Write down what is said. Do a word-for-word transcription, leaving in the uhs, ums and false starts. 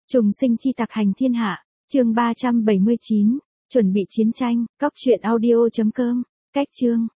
Trùng sinh chi tặc hành thiên hạ, chương ba trăm bảy mươi chín, chuẩn bị chiến tranh, cóc truyện audio chấm com, cách chương.